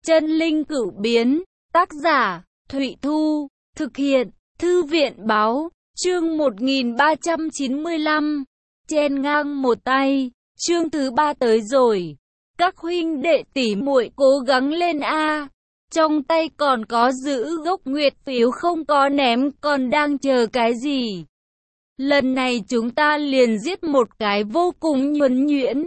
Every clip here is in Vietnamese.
Chân linh cửu biến, tác giả, Thụy Thu, thực hiện, Thư viện báo, chương 1395, chen ngang một tay, chương thứ 3 tới rồi. Các huynh đệ tỷ muội cố gắng lên a. Trong tay còn có giữ gốc nguyệt phiếu không có ném, còn đang chờ cái gì? Lần này chúng ta liền giết một cái vô cùng nhuần nhuyễn.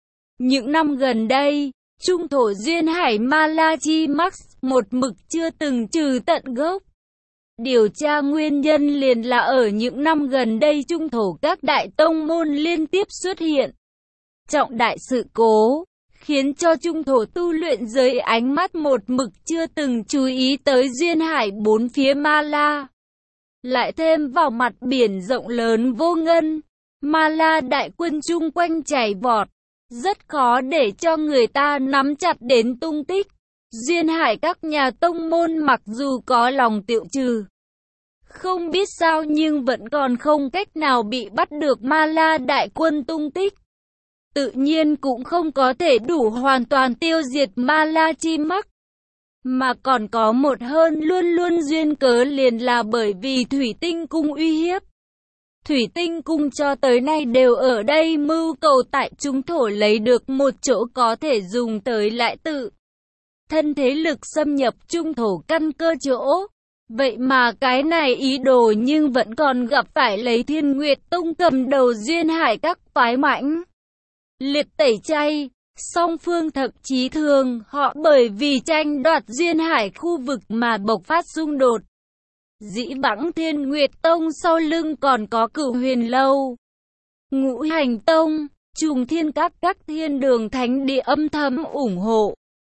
Những năm gần đây, trung thổ duyên hải Malachi Max một mực chưa từng trừ tận gốc. Điều tra nguyên nhân liền là ở những năm gần đây trung thổ các đại tông môn liên tiếp xuất hiện trọng đại sự cố, khiến cho trung thổ tu luyện giới ánh mắt một mực chưa từng chú ý tới duyên hải bốn phía Mala. Lại thêm vào mặt biển rộng lớn vô ngân, Mala đại quân chung quanh chảy vọt, rất khó để cho người ta nắm chặt đến tung tích. Duyên hải các nhà tông môn mặc dù có lòng tiệu trừ, không biết sao nhưng vẫn còn không cách nào bị bắt được Mala đại quân tung tích. Tự nhiên cũng không có thể đủ hoàn toàn tiêu diệt Malachi Max. Mà còn có một hơn luôn luôn duyên cớ liền là bởi vì Thủy Tinh Cung uy hiếp. Thủy Tinh Cung cho tới nay đều ở đây mưu cầu tại trung thổ lấy được một chỗ có thể dùng tới lại tự thân thế lực xâm nhập trung thổ căn cơ chỗ. Vậy mà cái này ý đồ nhưng vẫn còn gặp phải lấy Thiên Nguyệt Tông cầm đầu duyên hải các phái mãnh liệt tẩy chay. Song phương thậm chí thường họ bởi vì tranh đoạt duyên hải khu vực mà bộc phát xung đột. Dĩ vãng Thiên Nguyệt Tông sau lưng còn có Cửu Huyền Lâu, Ngũ Hành Tông, Trùng Thiên các thiên đường thánh địa âm thầm ủng hộ.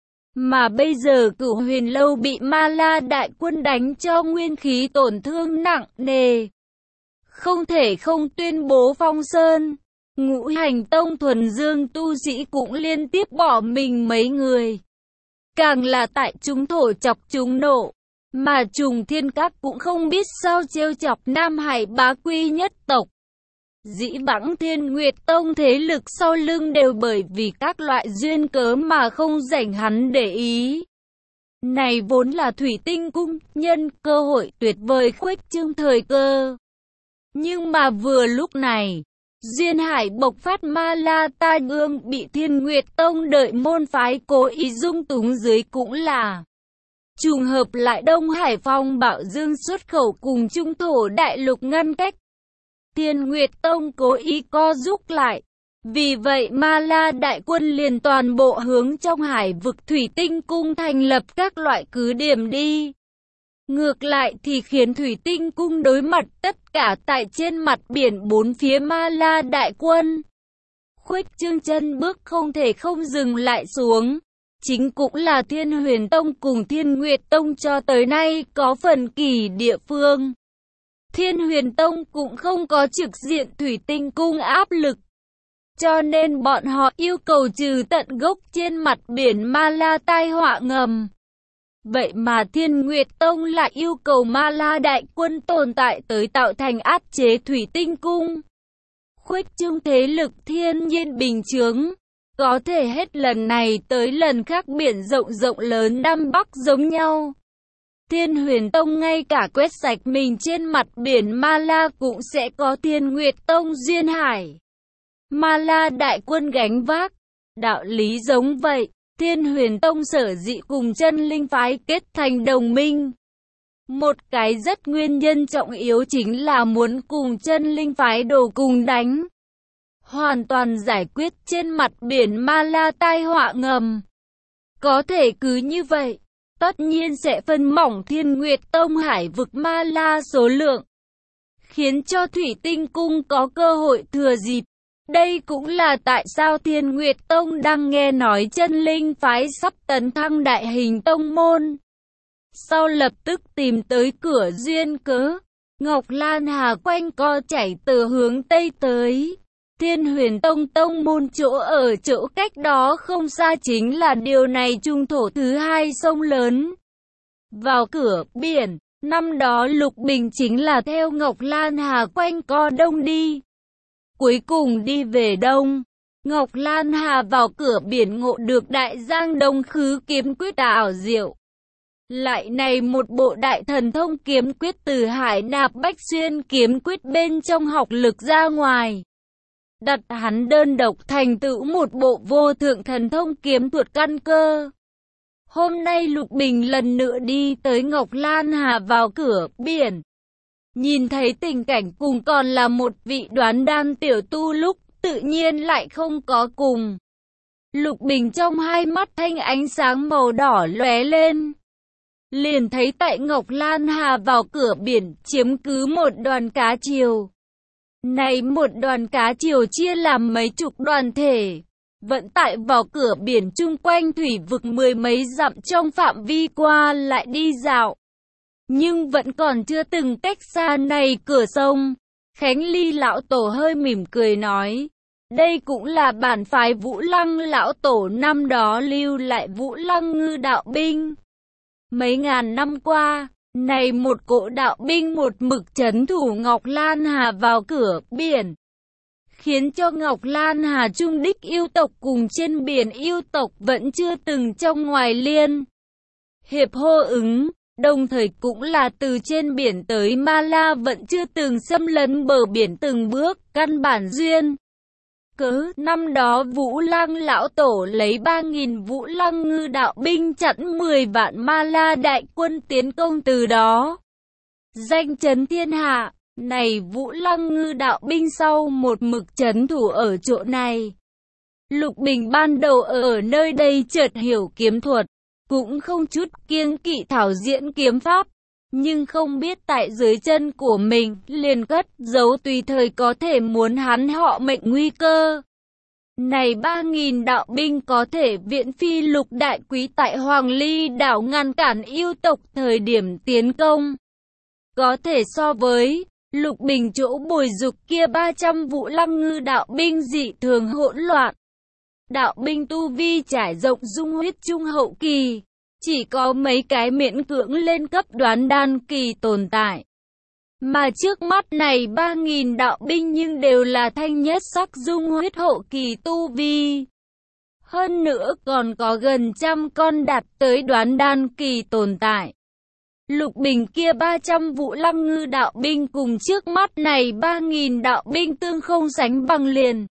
Mà bây giờ Cửu Huyền Lâu bị Mala đại quân đánh cho nguyên khí tổn thương nặng nề, không thể không tuyên bố phong sơn. Ngũ Hành Tông thuần dương tu sĩ cũng liên tiếp bỏ mình mấy người. Càng là tại chúng thổ chọc chúng nộ, mà Trùng Thiên Các cũng không biết sao trêu chọc Nam Hải bá quy nhất tộc. Dĩ vãng Thiên Nguyệt Tông thế lực sau lưng đều bởi vì các loại duyên cớ mà không rảnh hắn để ý. Này vốn là Thủy Tinh Cung, nhân cơ hội tuyệt vời khuếch trương thời cơ. Nhưng mà vừa lúc này, duyên hải bộc phát Mala tai ương bị Thiên Nguyệt Tông đợi môn phái cố ý dung túng dưới cũng là trùng hợp lại Đông Hải Phong Bảo Dương xuất khẩu cùng trung thổ đại lục ngăn cách. Thiên Nguyệt Tông cố ý co rúm lại. Vì vậy Mala đại quân liền toàn bộ hướng trong hải vực Thủy Tinh Cung thành lập các loại cứ điểm đi. Ngược lại thì khiến Thủy Tinh Cung đối mặt tất cả tại trên mặt biển bốn phía Mala đại quân. Khuếch trương chân bước không thể không dừng lại xuống. Chính cũng là Thiên Huyền Tông cùng Thiên Nguyệt Tông cho tới nay có phần kỳ địa phương. Thiên Huyền Tông cũng không có trực diện Thủy Tinh Cung áp lực. Cho nên bọn họ yêu cầu trừ tận gốc trên mặt biển Mala tai họa ngầm. Vậy mà Thiên Nguyệt Tông lại yêu cầu Mala đại quân tồn tại tới tạo thành áp chế Thủy Tinh Cung. Khuếch trương thế lực thiên nhiên bình chướng. Có thể hết lần này tới lần khác biển rộng rộng lớn Nam Bắc giống nhau. Thiên Huyền Tông ngay cả quét sạch mình trên mặt biển Mala cũng sẽ có Thiên Nguyệt Tông duyên hải Mala đại quân gánh vác. Đạo lý giống vậy, Thiên Huyền Tông sở dĩ cùng chân linh phái kết thành đồng minh. Một cái rất nguyên nhân trọng yếu chính là muốn cùng chân linh phái đồ cùng đánh. Hoàn toàn giải quyết trên mặt biển Mala tai họa ngầm. Có thể cứ như vậy, tất nhiên sẽ phân mỏng Thiên Nguyệt Tông hải vực Mala số lượng, khiến cho Thủy Tinh Cung có cơ hội thừa dịp. Đây cũng là tại sao Thiên Nguyệt Tông đang nghe nói chân linh phái sắp tấn thăng đại hình tông môn. Sau lập tức tìm tới cửa duyên cớ, Ngọc Lan Hà quanh co chảy từ hướng Tây tới. Thiên Huyền Tông tông môn chỗ ở chỗ cách đó không xa chính là điều này trung thổ thứ hai sông lớn. Vào cửa biển, năm đó Lục Bình chính là theo Ngọc Lan Hà quanh co đông đi. Cuối cùng đi về đông. Ngọc Lan Hà vào cửa biển ngộ được đại giang đông khứ kiếm quyết ảo diệu. Lại này một bộ đại thần thông kiếm quyết từ hải nạp bách xuyên kiếm quyết bên trong học lực ra ngoài. Đặt hắn đơn độc thành tựu một bộ vô thượng thần thông kiếm thuật căn cơ. Hôm nay Lục Bình lần nữa đi tới Ngọc Lan Hà vào cửa biển. Nhìn thấy tình cảnh cùng còn là một vị đoán đan tiểu tu lúc tự nhiên lại không có cùng. Lục Bình trong hai mắt thanh ánh sáng màu đỏ lóe lên. Liền thấy tại Ngọc Lan Hà vào cửa biển chiếm cứ một đoàn cá triều. Này một đoàn cá triều chia làm mấy chục đoàn thể. Vận tại vào cửa biển chung quanh thủy vực mười mấy dặm trong phạm vi qua lại đi dạo. Nhưng vẫn còn chưa từng cách xa này cửa sông. Khánh Ly lão tổ hơi mỉm cười nói. Đây cũng là bản phái Vũ Lăng lão tổ năm đó lưu lại Vũ Lăng ngư đạo binh. Mấy ngàn năm qua, này một cỗ đạo binh một mực trấn thủ Ngọc Lan Hà vào cửa biển. Khiến cho Ngọc Lan Hà trung đích yêu tộc cùng trên biển yêu tộc vẫn chưa từng trong ngoài liên hiệp hô ứng. Đồng thời cũng là từ trên biển tới Ma La vẫn chưa từng xâm lấn bờ biển từng bước, căn bản duyên. Cớ năm đó Vũ Lăng lão tổ lấy 3.000 Vũ Lăng ngư đạo binh chặn 10 vạn Ma La đại quân tiến công từ đó. Danh chấn thiên hạ, này Vũ Lăng ngư đạo binh sau một mực trấn thủ ở chỗ này. Lục Bình ban đầu ở nơi đây chợt hiểu kiếm thuật. Cũng không chút kiêng kỵ thảo diễn kiếm pháp, nhưng không biết tại dưới chân của mình liền cất giấu tùy thời có thể muốn hắn họ mệnh nguy cơ. Này 3.000 đạo binh có thể viện phi lục đại quý tại Hoàng Ly đảo ngăn cản yêu tộc thời điểm tiến công. Có thể so với Lục Bình chỗ bồi dục kia 300 Vũ Lăng ngư đạo binh dị thường hỗn loạn. Đạo binh tu vi trải rộng dung huyết trung hậu kỳ, chỉ có mấy cái miễn cưỡng lên cấp đoán đan kỳ tồn tại. Mà trước mắt này 3.000 đạo binh nhưng đều là thanh nhất sắc dung huyết hậu kỳ tu vi. Hơn nữa còn có gần trăm con đạt tới đoán đan kỳ tồn tại. Lục Bình kia 300 Vũ Lăng ngư đạo binh cùng trước mắt này 3.000 đạo binh tương không sánh bằng liền.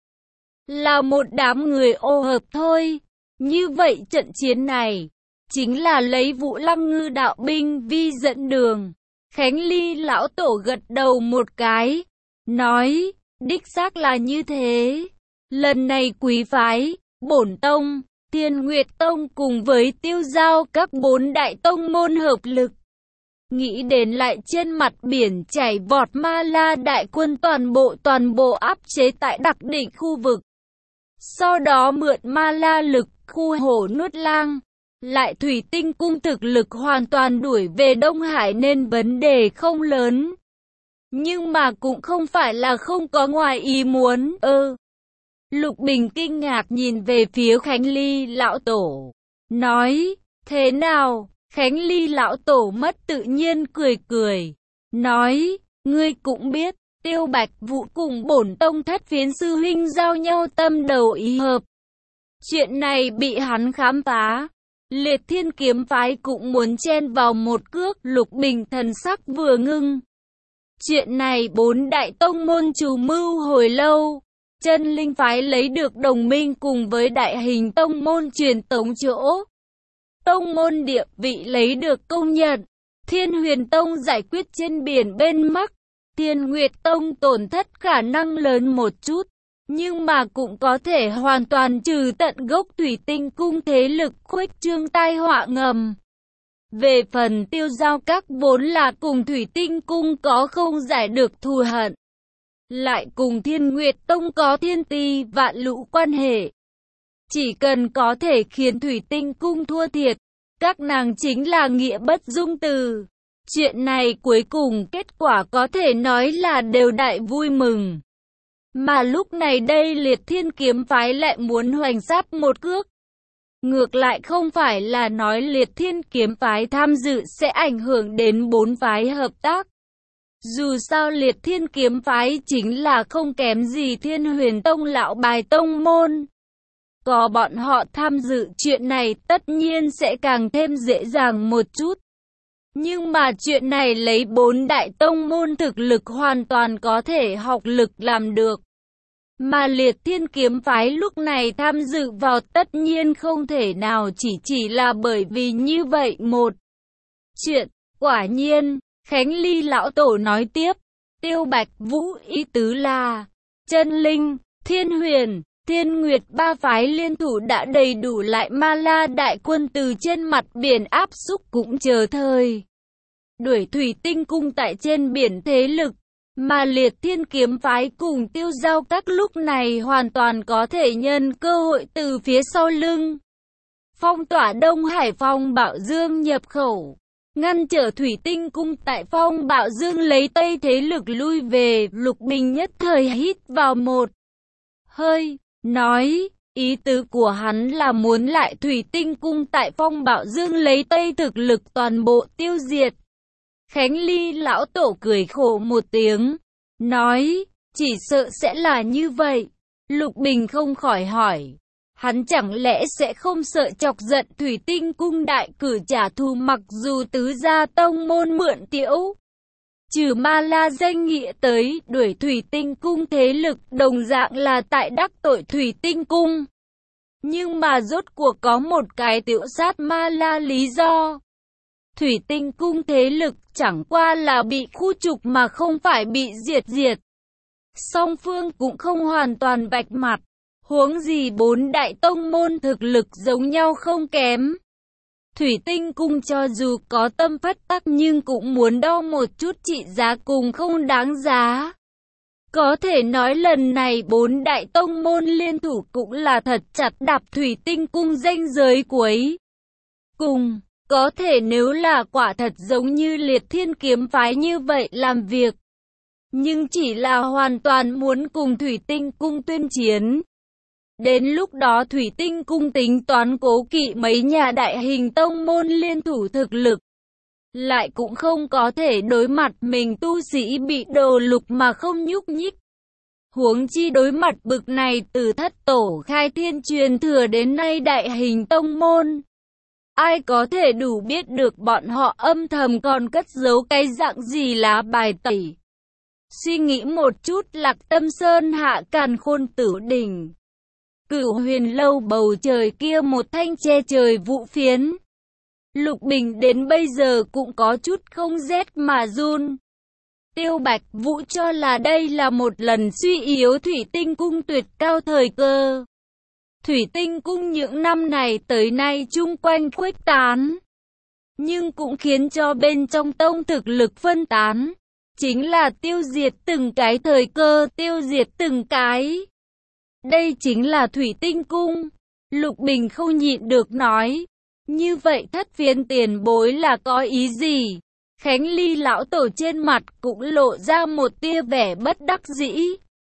Là một đám người ô hợp thôi. Như vậy trận chiến này chính là lấy Vũ Lăng ngư đạo binh vi dẫn đường. Khánh Ly lão tổ gật đầu một cái, nói, đích xác là như thế. Lần này quý phái, Bổn Tông, Thiên Nguyệt Tông cùng với Tiêu Giao các 4 đại tông môn hợp lực. Nghĩ đến lại trên mặt biển chảy vọt Ma La đại quân toàn bộ áp chế tại đặc định khu vực. Sau đó mượn Ma La lực khu hổ nuốt lang, lại thủy tinh cung thực lực hoàn toàn đuổi về Đông Hải nên vấn đề không lớn. Nhưng mà cũng không phải là không có ngoài ý muốn. Lục Bình kinh ngạc nhìn về phía Khánh Ly lão tổ, nói, thế nào? Khánh Ly lão tổ mất tự nhiên cười, nói, ngươi cũng biết, Tiêu Bạch Vũ cùng Bổn Tông Thất Phiến sư huynh giao nhau tâm đầu ý hợp. Chuyện này bị hắn khám phá, Liệt Thiên kiếm phái cũng muốn chen vào một cước. Lục Bình thần sắc vừa ngưng. Chuyện này 4 đại tông môn chủ mưu hồi lâu. Chân Linh phái lấy được đồng minh cùng với đại hình tông môn truyền tống chỗ. Tông môn địa vị lấy được công nhận. Thiên Huyền Tông giải quyết trên biển bên Bắc. Thiên Nguyệt Tông tổn thất khả năng lớn một chút, nhưng mà cũng có thể hoàn toàn trừ tận gốc thủy tinh cung thế lực khuếch trương tai họa ngầm. Về phần Tiêu Giao các vốn là cùng thủy tinh cung có không giải được thù hận, lại cùng Thiên Nguyệt Tông có thiên ti vạn lũ quan hệ. Chỉ cần có thể khiến thủy tinh cung thua thiệt, các nàng chính là nghĩa bất dung từ. Chuyện này cuối cùng kết quả có thể nói là đều đại vui mừng. Mà lúc này đây Liệt Thiên kiếm phái lại muốn hoành sáp một cước. Ngược lại không phải là nói Liệt Thiên kiếm phái tham dự sẽ ảnh hưởng đến 4 phái hợp tác. Dù sao Liệt Thiên kiếm phái chính là không kém gì Thiên Huyền Tông lão bài tông môn. Có bọn họ tham dự chuyện này tất nhiên sẽ càng thêm dễ dàng một chút. Nhưng mà chuyện này lấy 4 đại tông môn thực lực hoàn toàn có thể học lực làm được. Mà Liệt Thiên kiếm phái lúc này tham dự vào tất nhiên không thể nào chỉ là bởi vì như vậy một chuyện. Quả nhiên, Khánh Ly lão tổ nói tiếp, Tiêu Bạch Vũ ý tứ là, Chân Linh, Thiên Huyền, Thiên Nguyệt ba phái liên thủ đã đầy đủ lại Ma La đại quân từ trên mặt biển áp xúc cũng chờ thời đuổi Thủy Tinh cung tại trên biển thế lực, mà Liệt Thiên kiếm phái cùng Tiêu Giao các lúc này hoàn toàn có thể nhân cơ hội từ phía sau lưng phong tỏa Đông Hải Phong Bảo Dương nhập khẩu, ngăn trở Thủy Tinh cung tại Phong Bảo Dương lấy Tây thế lực lui về. Lục Bình nhất thời hít vào một hơi, nói, ý tứ của hắn là muốn lại Thủy Tinh cung tại Phong Bảo Dương lấy Tây thực lực toàn bộ tiêu diệt. Khánh Ly lão tổ cười khổ một tiếng, nói, chỉ sợ sẽ là như vậy. Lục Bình không khỏi hỏi, hắn chẳng lẽ sẽ không sợ chọc giận Thủy Tinh cung đại cử trả thù, mặc dù tứ gia tông môn mượn tiễu trừ Ma La danh nghĩa tới đuổi Thủy Tinh cung thế lực đồng dạng là tại đắc tội Thủy Tinh cung. Nhưng mà rốt cuộc có một cái tiễu sát Ma La lý do. Thủy Tinh cung thế lực chẳng qua là bị khu trục mà không phải bị diệt. Song phương cũng không hoàn toàn vạch mặt. Huống gì 4 đại tông môn thực lực giống nhau không kém. Thủy Tinh cung cho dù có tâm phách tắc nhưng cũng muốn đo một chút trị giá cùng không đáng giá. Có thể nói lần này 4 đại tông môn liên thủ cũng là thật chặt đạp Thủy Tinh cung ranh giới cuối cùng. Có thể nếu là quả thật giống như Liệt Thiên kiếm phái như vậy làm việc, nhưng chỉ là hoàn toàn muốn cùng Thủy Tinh cung tuyên chiến. Đến lúc đó Thủy Tinh cung tính toán cố kỵ mấy nhà đại hình tông môn liên thủ thực lực, lại cũng không có thể đối mặt mình tu sĩ bị đồ lục mà không nhúc nhích. Huống chi đối mặt bực này từ thất tổ khai thiên truyền thừa đến nay đại hình tông môn. Ai có thể đủ biết được bọn họ âm thầm còn cất giấu cái dạng gì lá bài tẩy. Suy nghĩ một chút, Lạc Tâm Sơn hạ Càn Khôn Tử đỉnh, Cửu Huyền lâu bầu trời kia một thanh che trời vũ phiến. Lục Bình đến bây giờ cũng có chút không rét mà run. Tiêu Bạch Vũ cho là đây là một lần suy yếu Thủy Tinh cung tuyệt cao thời cơ. Thủy Tinh cung những năm này tới nay chung quanh khuếch tán, nhưng cũng khiến cho bên trong tông thực lực phân tán. Chính là tiêu diệt từng cái thời cơ, tiêu diệt từng cái. Đây chính là Thủy Tinh cung. Lục Bình không nhịn được nói, như vậy Thất Phiến tiền bối là có ý gì? Khánh Ly lão tổ trên mặt cũng lộ ra một tia vẻ bất đắc dĩ.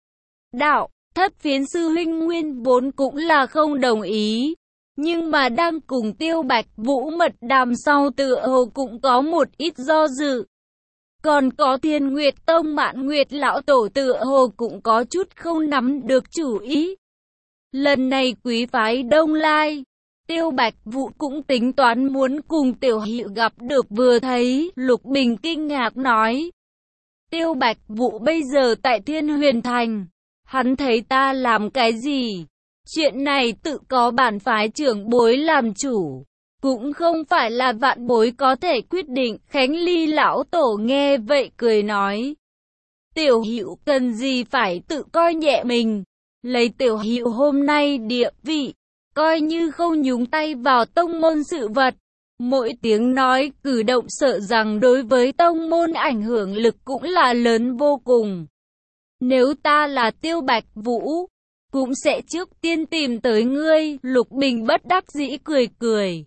Đạo, Thất Phiến sư huynh nguyên vốn cũng là không đồng ý, nhưng mà đang cùng Tiêu Bạch Vũ mật đàm sau tựa hồ cũng có một ít do dự. Còn có Thiên Nguyệt Tông Mạn Nguyệt lão tổ tựa hồ cũng có chút không nắm được chủ ý. Lần này quý phái Đông Lai, Tiêu Bạch Vũ cũng tính toán muốn cùng Tiểu Hữu gặp được, vừa thấy Lục Bình kinh ngạc nói, Tiêu Bạch Vũ bây giờ tại Thiên Huyền Thành, hắn thấy ta làm cái gì? Chuyện này tự có bản phái trưởng bối làm chủ, cũng không phải là vạn bối có thể quyết định. Khánh Ly lão tổ nghe vậy cười nói, Tiểu Hữu cần gì phải tự coi nhẹ mình, lấy Tiểu Hữu hôm nay địa vị, coi như không nhúng tay vào tông môn sự vật. Mỗi tiếng nói, cử động sợ rằng đối với tông môn ảnh hưởng lực cũng là lớn vô cùng. Nếu ta là Tiêu Bạch Vũ, cũng sẽ trước tiên tìm tới ngươi. Lục Bình bất đắc dĩ cười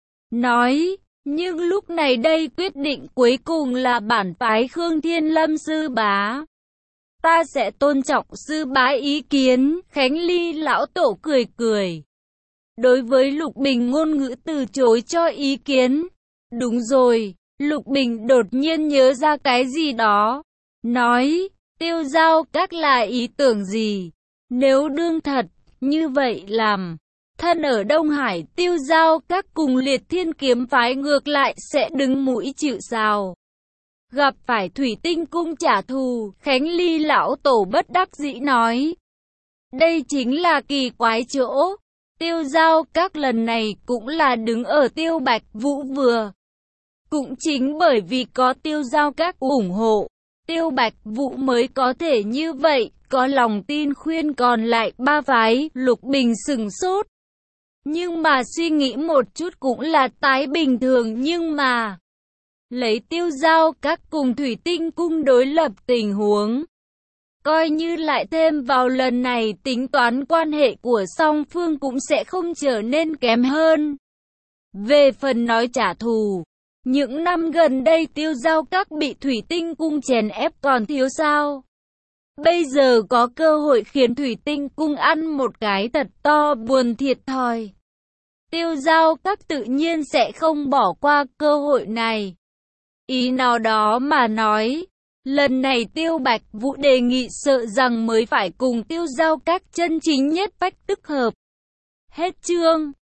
nói, nhưng lúc này đây quyết định cuối cùng là bản phái Khương Thiên Lâm sư bá. Ta sẽ tôn trọng sư bá ý kiến. Khánh Ly lão tổ cười. Đối với Lục Bình ngôn ngữ từ chối cho ý kiến. Đúng rồi, Lục Bình đột nhiên nhớ ra cái gì đó. nói, Tiêu Giao Các là ý tưởng gì? Nếu đương thật, như vậy làm thân ở Đông Hải, Tiêu Giao Các cùng Liệt Thiên Kiếm phái ngược lại sẽ đứng mũi chịu sào. Gặp phải Thủy Tinh Cung trả thù, Khánh Ly lão tổ bất đắc dĩ nói. Đây chính là kỳ quái chỗ. Tiêu Giao Các lần này cũng là đứng ở Tiêu Bạch Vũ vừa. Cũng chính bởi vì có Tiêu Giao Các ủng hộ, Tiêu Bạch Vũ mới có thể như vậy, có lòng tin khuyên còn lại ba phái. Lục Bình sừng sốt. Nhưng mà suy nghĩ một chút cũng là tái bình thường, nhưng mà lấy Tiêu Giao Các cùng Thủy Tinh Cung đối lập tình huống, coi như lại thêm vào lần này, tính toán quan hệ của song phương cũng sẽ không trở nên kém hơn. Về phần nói trả thù, những năm gần đây Tiêu Giao Các bị Thủy Tinh Cung chèn ép còn thiếu sao? Bây giờ có cơ hội khiến Thủy Tinh Cung ăn một cái thật to, buồn thiệt thòi. Tiêu Giao Các tự nhiên sẽ không bỏ qua cơ hội này. Ý nào đó mà nói, lần này Tiêu Bạch Vũ đề nghị sợ rằng mới phải cùng Tiêu Giao Các chân chính nhất phách tức hợp. Hết chương.